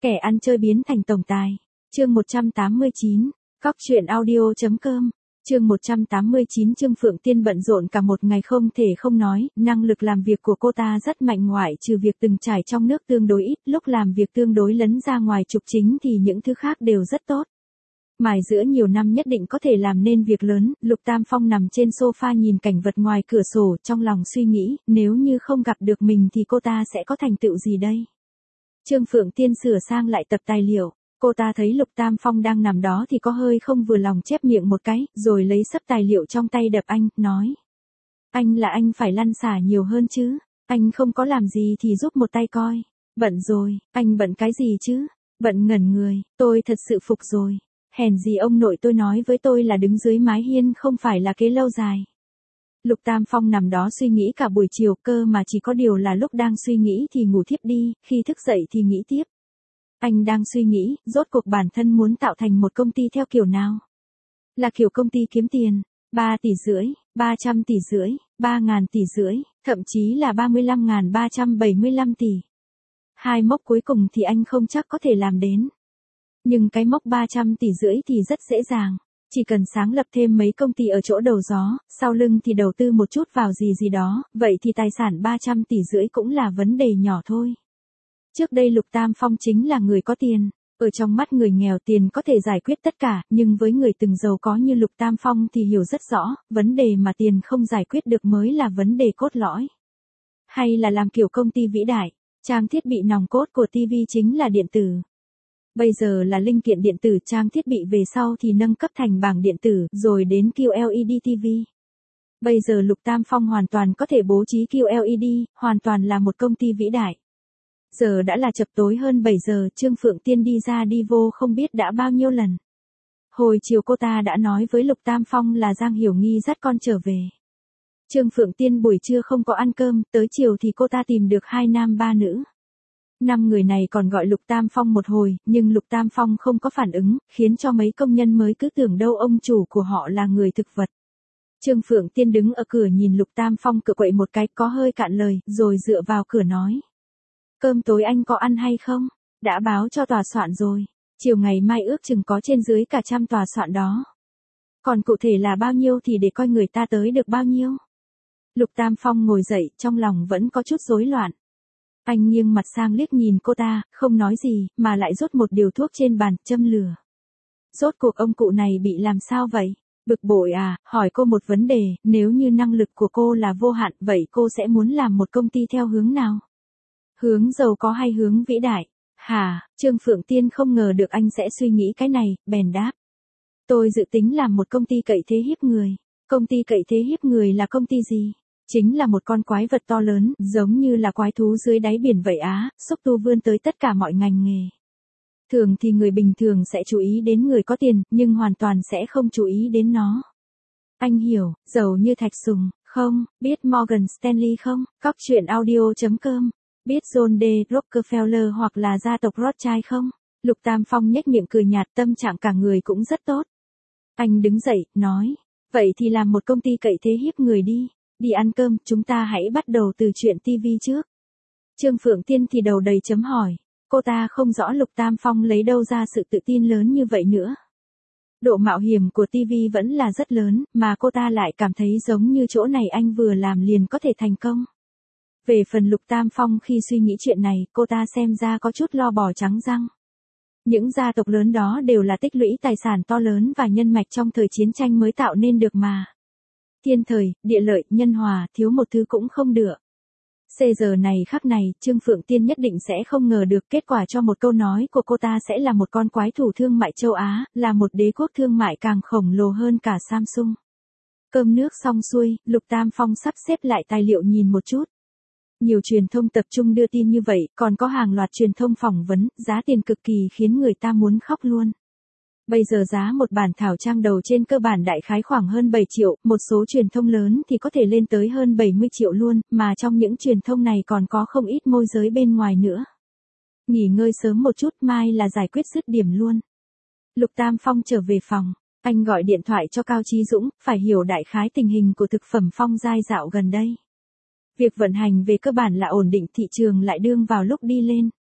Kẻ ăn chơi biến thành tổng tài. Chương 189. Cóc truyện audio.com. Chương 189. Trương Phượng Tiên bận rộn cả một ngày không thể không nói, năng lực làm việc của cô ta rất mạnh, ngoại trừ việc từng trải trong nước tương đối ít, lúc làm việc tương đối lấn ra ngoài trục chính thì những thứ khác đều rất tốt. Mài giữa nhiều năm nhất định có thể làm nên việc lớn. Lục Tam Phong nằm trên sofa nhìn cảnh vật ngoài cửa sổ, trong lòng suy nghĩ, nếu như không gặp được mình thì cô ta sẽ có thành tựu gì đây? Trương Phượng Tiên sửa sang lại tập tài liệu, cô ta thấy Lục Tam Phong đang nằm đó thì có hơi không vừa lòng, chép miệng một cái, rồi lấy sấp tài liệu trong tay đập anh, nói. Anh phải lăn xả nhiều hơn chứ, anh không có làm gì thì giúp một tay coi. Bận rồi, anh bận cái gì chứ? Bận ngẩn người, tôi thật sự phục rồi. Hèn gì ông nội tôi nói với tôi là đứng dưới mái hiên không phải là kế lâu dài. Lục Tam Phong nằm đó suy nghĩ cả buổi chiều, cơ mà chỉ có điều là lúc đang suy nghĩ thì ngủ thiếp đi, khi thức dậy thì nghĩ tiếp. Anh đang suy nghĩ, rốt cuộc bản thân muốn tạo thành một công ty theo kiểu nào? Là kiểu công ty kiếm tiền, 3,5 tỷ, 300,5 tỷ, 3.000 tỷ rưỡi, thậm chí là 35.375 tỷ. Hai mốc cuối cùng thì anh không chắc có thể làm đến. Nhưng cái mốc 300,5 tỷ thì rất dễ dàng. Chỉ cần sáng lập thêm mấy công ty ở chỗ đầu gió, sau lưng thì đầu tư một chút vào gì đó, vậy thì tài sản 300,5 tỷ cũng là vấn đề nhỏ thôi. Trước đây Lục Tam Phong chính là người có tiền. Ở trong mắt người nghèo tiền có thể giải quyết tất cả, nhưng với người từng giàu có như Lục Tam Phong thì hiểu rất rõ, vấn đề mà tiền không giải quyết được mới là vấn đề cốt lõi. Hay là làm kiểu công ty vĩ đại, trang thiết bị nòng cốt của TV chính là điện tử. Bây giờ là linh kiện điện tử, trang thiết bị về sau thì nâng cấp thành bảng điện tử, rồi đến QLED TV. Bây giờ Lục Tam Phong hoàn toàn có thể bố trí QLED, hoàn toàn là một công ty vĩ đại. Giờ đã là chập tối hơn 7 giờ, Trương Phượng Tiên đi ra đi vô không biết đã bao nhiêu lần. Hồi chiều cô ta đã nói với Lục Tam Phong là Giang Hiểu Nghi dắt con trở về. Trương Phượng Tiên buổi trưa không có ăn cơm, tới chiều thì cô ta tìm được 2 nam 3 nữ. 5 người này còn gọi Lục Tam Phong một hồi, nhưng Lục Tam Phong không có phản ứng, khiến cho mấy công nhân mới cứ tưởng đâu ông chủ của họ là người thực vật. Trương Phượng Tiên đứng ở cửa nhìn Lục Tam Phong cựa quậy một cái, có hơi cạn lời, rồi dựa vào cửa nói. Cơm tối anh có ăn hay không? Đã báo cho tòa soạn rồi. Chiều ngày mai ước chừng có trên dưới cả 100 tòa soạn đó. Còn cụ thể là bao nhiêu thì để coi người ta tới được bao nhiêu. Lục Tam Phong ngồi dậy, trong lòng vẫn có chút rối loạn. Anh nghiêng mặt sang liếc nhìn cô ta, không nói gì, mà lại rút một điều thuốc trên bàn, châm lửa. Rốt cuộc ông cụ này bị làm sao vậy? Bực bội à? Hỏi cô một vấn đề, nếu như năng lực của cô là vô hạn, vậy cô sẽ muốn làm một công ty theo hướng nào? Hướng giàu có hay hướng vĩ đại? Hả? Trương Phượng Tiên không ngờ được anh sẽ suy nghĩ cái này, bèn đáp. Tôi dự tính làm một công ty cậy thế hiếp người. Công ty cậy thế hiếp người là công ty gì? Chính là một con quái vật to lớn, giống như là quái thú dưới đáy biển vậy á, xúc tu vươn tới tất cả mọi ngành nghề. Thường thì người bình thường sẽ chú ý đến người có tiền, nhưng hoàn toàn sẽ không chú ý đến nó. Anh hiểu, giàu như thạch sùng, không? Biết Morgan Stanley không? Cóc truyện audio.com. Biết John D. Rockefeller hoặc là gia tộc Rothschild không? Lục Tam Phong nhếch miệng cười nhạt, tâm trạng cả người cũng rất tốt. Anh đứng dậy, nói. Vậy thì làm một công ty cậy thế hiếp người đi. Đi ăn cơm, chúng ta hãy bắt đầu từ chuyện TV trước. Trương Phượng Tiên thì đầu đầy chấm hỏi. Cô ta không rõ Lục Tam Phong lấy đâu ra sự tự tin lớn như vậy nữa. Độ mạo hiểm của TV vẫn là rất lớn, mà cô ta lại cảm thấy giống như chỗ này anh vừa làm liền có thể thành công. Về phần Lục Tam Phong khi suy nghĩ chuyện này, cô ta xem ra có chút lo bò trắng răng. Những gia tộc lớn đó đều là tích lũy tài sản to lớn và nhân mạch trong thời chiến tranh mới tạo nên được mà. Thiên thời, địa lợi, nhân hòa, thiếu một thứ cũng không được. Giờ này khắc này, Trương Phượng Tiên nhất định sẽ không ngờ được kết quả cho một câu nói của cô ta sẽ là một con quái thủ thương mại châu Á, là một đế quốc thương mại càng khổng lồ hơn cả Samsung. Cơm nước xong xuôi, Lục Tam Phong sắp xếp lại tài liệu nhìn một chút. Nhiều truyền thông tập trung đưa tin như vậy, còn có hàng loạt truyền thông phỏng vấn, giá tiền cực kỳ khiến người ta muốn khóc luôn. Bây giờ giá một bản thảo trang đầu trên cơ bản đại khái khoảng hơn 7 triệu, một số truyền thông lớn thì có thể lên tới hơn 70 triệu luôn, mà trong những truyền thông này còn có không ít môi giới bên ngoài nữa. Nghỉ ngơi sớm một chút, mai là giải quyết dứt điểm luôn. Lục Tam Phong trở về phòng, anh gọi điện thoại cho Cao Chí Dũng, phải hiểu đại khái tình hình của thực phẩm Phong Giai dạo gần đây. Việc vận hành về cơ bản là ổn định, thị trường lại đương vào lúc đi lên.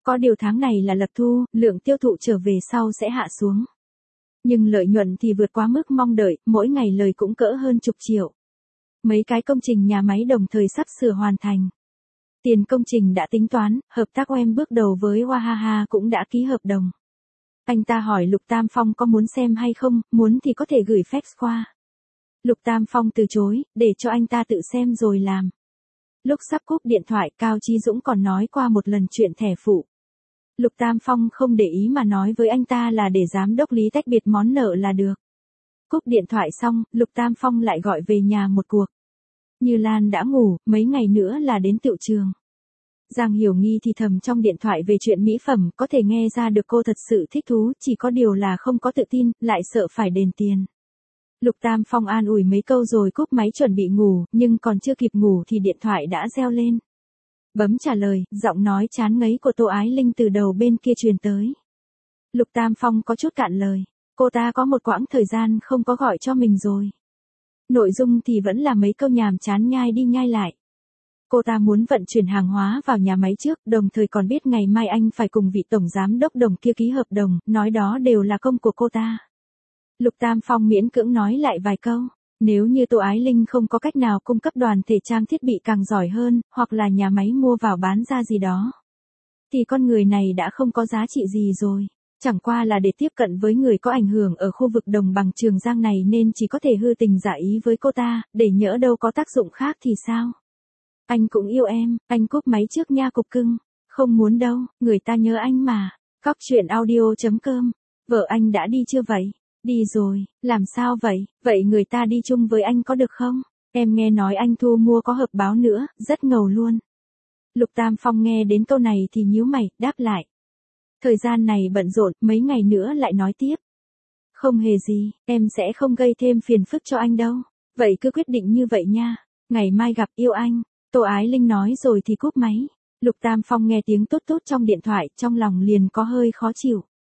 Có điều tháng này là lập thu, lượng tiêu thụ trở về sau sẽ hạ xuống. Nhưng lợi nhuận thì vượt quá mức mong đợi, mỗi ngày lời cũng cỡ hơn chục triệu. Mấy cái công trình nhà máy đồng thời sắp sửa hoàn thành. Tiền công trình đã tính toán, hợp tác OEM bước đầu với Wahaha cũng đã ký hợp đồng. Anh ta hỏi Lục Tam Phong có muốn xem hay không, muốn thì có thể gửi fax qua. Lục Tam Phong từ chối, để cho anh ta tự xem rồi làm. Lúc sắp cúp điện thoại, Cao Chí Dũng còn nói qua một lần chuyện thẻ phụ. Lục Tam Phong không để ý mà nói với anh ta là để giám đốc Lý tách biệt món nợ là được. Cúp điện thoại xong, Lục Tam Phong lại gọi về nhà một cuộc. Như Lan đã ngủ, mấy ngày nữa là đến tựu trường. Giang Hiểu Nghi thì thầm trong điện thoại về chuyện mỹ phẩm, có thể nghe ra được cô thật sự thích thú, chỉ có điều là không có tự tin, lại sợ phải đền tiền. Lục Tam Phong an ủi mấy câu rồi cúp máy chuẩn bị ngủ, nhưng còn chưa kịp ngủ thì điện thoại đã reo lên. Bấm trả lời, giọng nói chán ngấy của Tô Ái Linh từ đầu bên kia truyền tới. Lục Tam Phong có chút cạn lời, cô ta có một quãng thời gian không có gọi cho mình rồi. Nội dung thì vẫn là mấy câu nhàm chán nhai đi nhai lại. Cô ta muốn vận chuyển hàng hóa vào nhà máy trước, đồng thời còn biết ngày mai anh phải cùng vị tổng giám đốc Đồng kia ký hợp đồng, nói đó đều là công của cô ta. Lục Tam Phong miễn cưỡng nói lại vài câu, nếu như Tô Ái Linh không có cách nào cung cấp đoàn thể trang thiết bị càng giỏi hơn, hoặc là nhà máy mua vào bán ra gì đó, thì con người này đã không có giá trị gì rồi. Chẳng qua là để tiếp cận với người có ảnh hưởng ở khu vực đồng bằng Trường Giang này nên chỉ có thể hư tình giả ý với cô ta, để nhỡ đâu có tác dụng khác thì sao. Anh cũng yêu em, anh cúp máy trước nha cục cưng. Không muốn đâu, người ta nhớ anh mà. Cóc truyện audio.com. Vợ anh đã đi chưa vậy? Đi rồi, làm sao vậy? Vậy người ta đi chung với anh có được không? Em nghe nói anh thu mua có hợp báo nữa, rất ngầu luôn. Lục Tam Phong nghe đến câu này thì nhíu mày, đáp lại. Thời gian này bận rộn, mấy ngày nữa lại nói tiếp. Không hề gì, em sẽ không gây thêm phiền phức cho anh đâu. Vậy cứ quyết định như vậy nha. Ngày mai gặp, yêu anh. Tô Ái Linh nói rồi thì cúp máy. Lục Tam Phong nghe tiếng tốt tốt trong điện thoại, trong lòng liền có hơi khó chịu.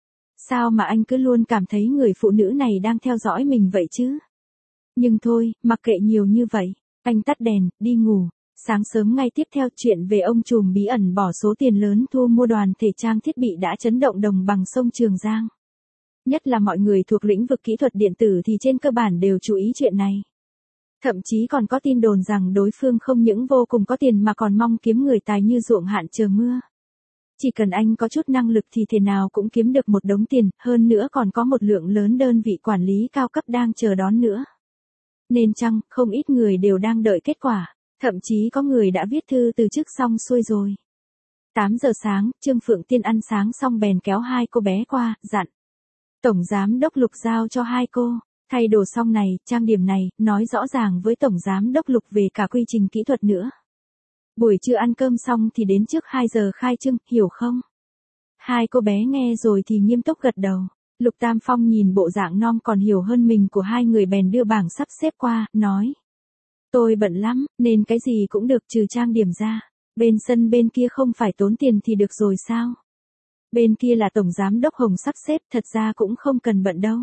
Sao mà anh cứ luôn cảm thấy người phụ nữ này đang theo dõi mình vậy chứ? Nhưng thôi, mặc kệ nhiều như vậy. Anh tắt đèn, đi ngủ. Sáng sớm ngay tiếp theo chuyện về ông trùm bí ẩn bỏ số tiền lớn thu mua đoàn thể trang thiết bị đã chấn động đồng bằng sông Trường Giang. Nhất là mọi người thuộc lĩnh vực kỹ thuật điện tử thì trên cơ bản đều chú ý chuyện này. Thậm chí còn có tin đồn rằng đối phương không những vô cùng có tiền mà còn mong kiếm người tài như ruộng hạn chờ mưa. Chỉ cần anh có chút năng lực thì thế nào cũng kiếm được một đống tiền, hơn nữa còn có một lượng lớn đơn vị quản lý cao cấp đang chờ đón nữa. Nên chăng, không ít người đều đang đợi kết quả, thậm chí có người đã viết thư từ chức xong xuôi rồi. 8 giờ sáng, Trương Phượng Tiên ăn sáng xong bèn kéo hai cô bé qua, dặn. Tổng giám đốc Lục giao cho hai cô. Thay đồ xong này, trang điểm này, nói rõ ràng với Tổng Giám Đốc Lục về cả quy trình kỹ thuật nữa. Buổi trưa ăn cơm xong thì đến trước 2 giờ khai trương, hiểu không? Hai cô bé nghe rồi thì nghiêm túc gật đầu. Lục Tam Phong nhìn bộ dạng non còn hiểu hơn mình của hai người bèn đưa bảng sắp xếp qua, nói. Tôi bận lắm, nên cái gì cũng được trừ trang điểm ra. Bên sân bên kia không phải tốn tiền thì được rồi sao? Bên kia là Tổng Giám Đốc Hồng sắp xếp, thật ra cũng không cần bận đâu.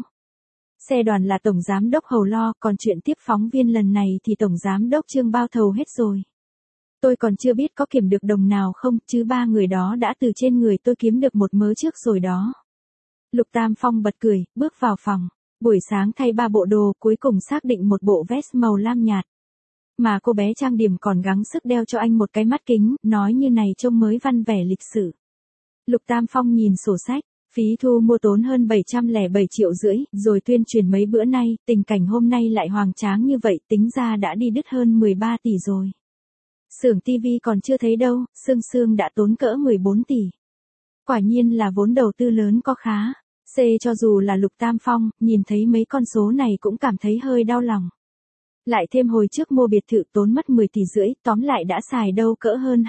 Xe đoàn là Tổng Giám Đốc Hầu lo, còn chuyện tiếp phóng viên lần này thì Tổng Giám Đốc Trương bao thầu hết rồi. Tôi còn chưa biết có kiếm được đồng nào không, chứ ba người đó đã từ trên người tôi kiếm được một mớ trước rồi đó. Lục Tam Phong bật cười, bước vào phòng. Buổi sáng thay ba bộ đồ, cuối cùng xác định một bộ vest màu lam nhạt. Mà cô bé trang điểm còn gắng sức đeo cho anh một cái mắt kính, nói như này trông mới văn vẻ lịch sự. Lục Tam Phong nhìn sổ sách. Phí thu mua tốn hơn 707,5 triệu, rồi tuyên truyền mấy bữa nay, tình cảnh hôm nay lại hoành tráng như vậy, tính ra đã đi đứt hơn 13 tỷ rồi. Xưởng TV còn chưa thấy đâu, Sương đã tốn cỡ 14 tỷ. Quả nhiên là vốn đầu tư lớn có khá. Cho dù là Lục Tam Phong, nhìn thấy mấy con số này cũng cảm thấy hơi đau lòng. Lại thêm hồi trước mua biệt thự tốn mất 10,5 tỷ, tóm lại đã xài đâu cỡ hơn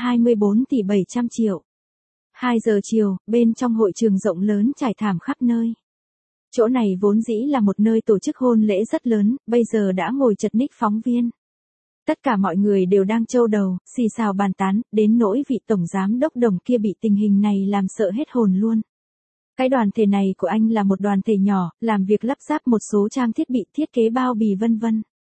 24,7 tỷ. 2 giờ chiều, bên trong hội trường rộng lớn trải thảm khắp nơi. Chỗ này vốn dĩ là một nơi tổ chức hôn lễ rất lớn, bây giờ đã ngồi chật ních phóng viên. Tất cả mọi người đều đang trâu đầu, xì xào bàn tán, đến nỗi vị Tổng Giám Đốc Đồng kia bị tình hình này làm sợ hết hồn luôn. Cái đoàn thể này của anh là một đoàn thể nhỏ, làm việc lắp ráp một số trang thiết bị thiết kế bao bì vân vân.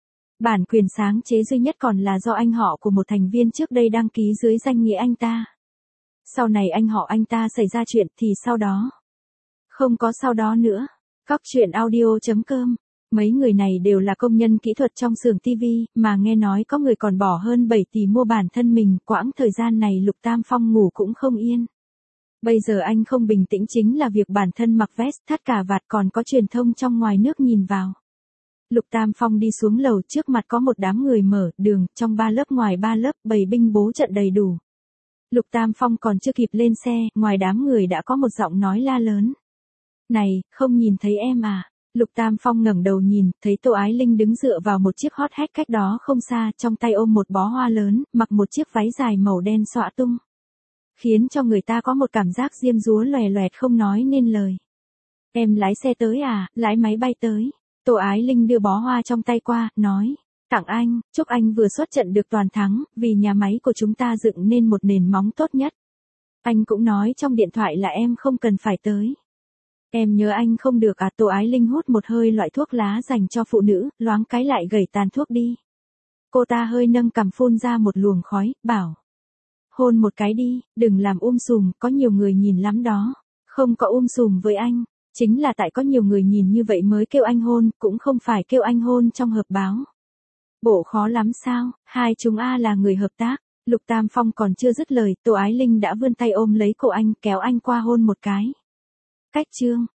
Bản quyền sáng chế duy nhất còn là do anh họ của một thành viên trước đây đăng ký dưới danh nghĩa anh ta. Sau này anh họ anh ta xảy ra chuyện thì sau đó. Không có sau đó nữa. Cóc truyện audio.com. Mấy người này đều là công nhân kỹ thuật trong xưởng TV, mà nghe nói có người còn bỏ hơn 7 tỷ mua bản thân mình, quãng thời gian này Lục Tam Phong ngủ cũng không yên. Bây giờ anh không bình tĩnh chính là việc bản thân mặc vest, thắt cà vạt còn có truyền thông trong ngoài nước nhìn vào. Lục Tam Phong đi xuống lầu, trước mặt có một đám người mở đường, trong 3 lớp ngoài 3 lớp, bày binh bố trận đầy đủ. Lục Tam Phong còn chưa kịp lên xe, ngoài đám người đã có một giọng nói la lớn. Này, không nhìn thấy em à? Lục Tam Phong ngẩng đầu nhìn, thấy Tô Ái Linh đứng dựa vào một chiếc hot hatch cách đó không xa, trong tay ôm một bó hoa lớn, mặc một chiếc váy dài màu đen xõa tung. Khiến cho người ta có một cảm giác diêm dúa loè loẹt không nói nên lời. Em lái xe tới à, lái máy bay tới. Tô Ái Linh đưa bó hoa trong tay qua, nói. Tặng anh, chúc anh vừa xuất trận được toàn thắng, vì nhà máy của chúng ta dựng nên một nền móng tốt nhất. Anh cũng nói trong điện thoại là em không cần phải tới. Em nhớ anh không được à? Tô Ái Linh hút một hơi loại thuốc lá dành cho phụ nữ, loáng cái lại gẩy tàn thuốc đi. Cô ta hơi nâng cằm phun ra một luồng khói, bảo. Hôn một cái đi, đừng làm sùm, có nhiều người nhìn lắm đó. Không có sùm với anh, chính là tại có nhiều người nhìn như vậy mới kêu anh hôn, cũng không phải kêu anh hôn trong họp báo. Bộ khó lắm sao, hai chúng là người hợp tác. Lục Tam Phong còn chưa dứt lời, Tô Ái Linh đã vươn tay ôm lấy cổ anh, kéo anh qua hôn một cái. Cách chương